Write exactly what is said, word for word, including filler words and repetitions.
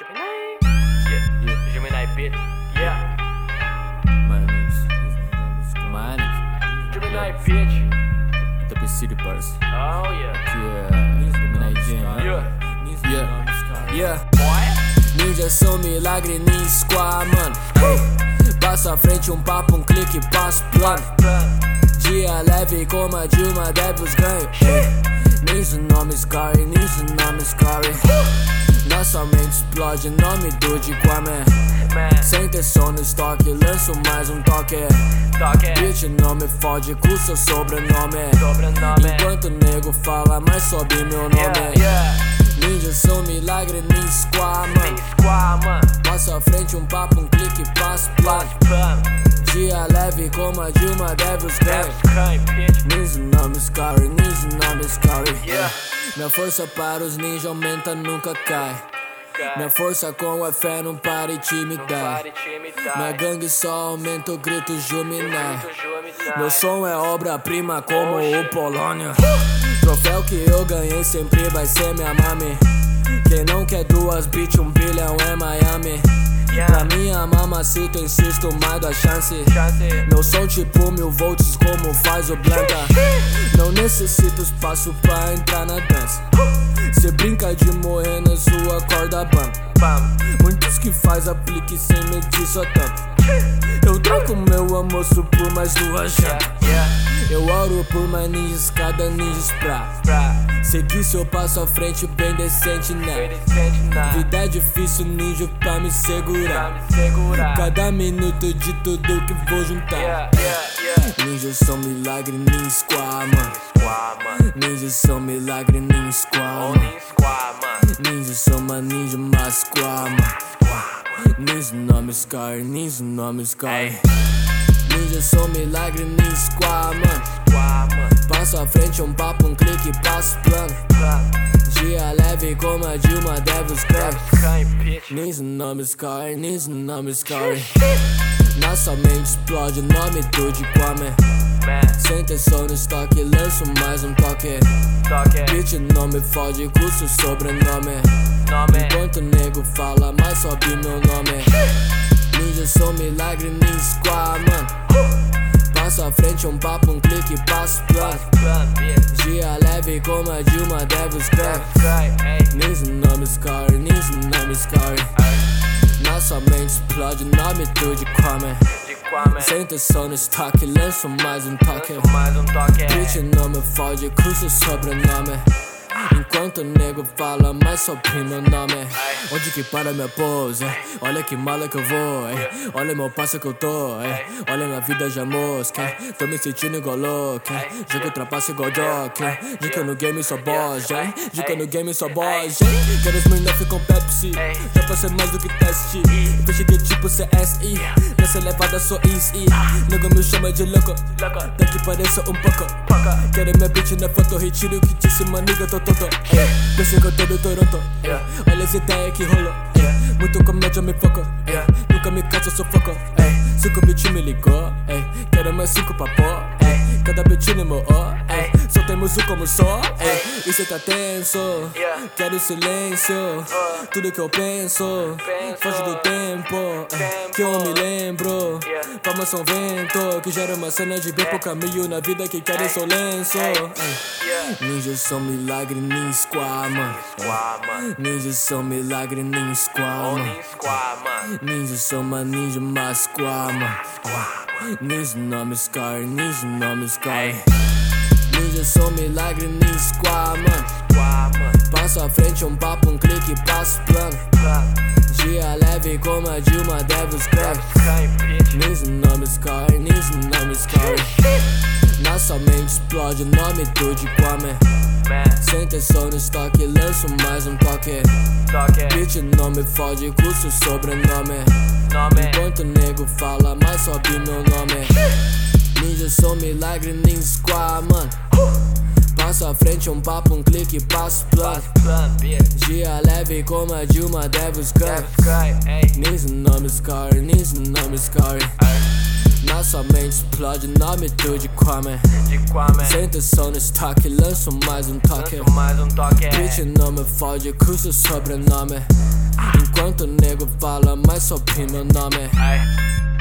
Gemini? Yeah, yeah. Gemini, bitch. Yeah. Manos, manos, Gemini, bitch. da City Parse. Oh, yeah. Que é Gemini Jam. Yeah. Yeah, yeah. Boy. Ninja são milagre, nem squad, mano. Hey. Passo à frente, um papo, um clique, passo plano. Dia leve como a Dilma, deve os ganhos. Ninja nome Scary, ninja nome Scary. Nossa mente explode, nome do de Kwame. Sem ter som no estoque, lanço mais um toque. Bitch não me fode com seu sobrenome. Enquanto o nego fala, mas sobe meu nome. Ninja são milagre, nem squad, mano. Passo à frente, um papo, um clique, passo plano. Dia leve como a Dilma, deve os ganhos. Ninja nome Scary, ninja nome Scary. Minha força para os ninjas aumenta, nunca cai. Minha força com a fé não para e intimidar. Minha gangue só aumenta o grito Juminai. Meu som é obra-prima como o Polônia. Troféu que eu ganhei sempre vai ser minha mami. Quem não quer duas bitch, um bilhão é Miami. Pra minha mamacita, insisto mais da chance. Meu som tipo mil volts como faz o Blanca. Não necessito espaço pra entrar na dança. Cê brinca de morrer na sua corda bamba. Muitos que faz aplique sem medir sua tampa. Eu troco meu almoço por mais duas jantas. Eu oro por mais ninjas, cada ninjas pra sei que se eu passo à frente bem decente, né? Vida é difícil, ninja pra me segurar. Cada minuto de tudo que vou juntar. Ninjas são milagre, nem squad, mano. Ninjas são milagre, nem squad, mano. Ninjas são uma ninja, mas squad, mano. Ninja nome Scary, ninja nome Scary. Ninja são milagre, nem squad, mano. Passo à frente, um papo, um clique, passo plano. Dia leve como a Dilma, deve os ganhos. Ninja nome Scary, ninja nome Scary. Nossa mente explode, nome do de Kwame. Sem ter som no estoque, lanço mais um toque. Bitch não me fode com seu sobrenome. Enquanto o nego fala, mas sobe meu nome. Ninja são milagre, nem squad, mano. Passo à frente, um papo, um clique, passo plano. Dia leve como a Dilma, deve os ganhos. Ninja nome Scary, ninja nome Scary. Nossa mente explode, nome do de Kwame. Sem ter som no estoque, lanço mais um toque. Bitch não me fode com seu sobrenome. Enquanto o nego fala, mas sobe meu nome. Onde que para minha pose? Olha que mala que eu vou. Olha meu passo que eu tô. Olha minha vida já mosca. Tô me sentindo igual louco. Jogo ultrapassa igual jockey. Dica no game só boss. Dica no game só boss. Quero Smirnoff com Pepsi. Já passei mais do que teste. Eu cheguei tipo C S I. Nessa levada sou easy. Nego me chama de louco. Daqui pareça um pouco. Quero minha bitch na foto. Retiro o que disse, maniga, tô todo. Pensei que eu tô do Toronto. Olha as ideias que rolou. Muito comédia me foco. Nunca me canso, sou foco. Cinco bitch me ligou. Quero mais cinco pra pôr. Cada bitch no meu ó. Só temos um como só. E cê tá tenso. Quero silêncio. Tudo que eu penso foge do tempo que eu me lembro. Palmas são vento que gera uma cena de bem pro caminho na vida que quero seu lenço. Ninjas são milagre, nem squad, mano. Ninjas são milagre, nem squad, mano. Ninjas são uma ninja, mas squad, mano. Ninja nome Scary, ninja nome Scary. Ninjas são milagre, nem squad, mano. Passo à frente, um papo, um clique, passo plano. Dia leve como a Dilma, deve os ganhos. Ninja nome Scary, ninja nome Scary. Nossa mente explode, nome do de Kwame. Sem ter som no estoque, lanço mais um toque. Bitch não me fode com seu sobrenome. Enquanto o nego fala, mas sobe meu nome. Ninja são milagre, nem squad, mano. Passo à frente, um papo, um clique, passo plano. Dia leve como a Dilma, deve os ganhos. Ninja nome Scary, ninja nome Scary. Nossa mente explode, nome do de Kwame. Sem ter som no estoque, lanço mais um toque. Bitch não me fode com seu sobrenome. Enquanto o nego fala, mas só pi meu nome. Ay.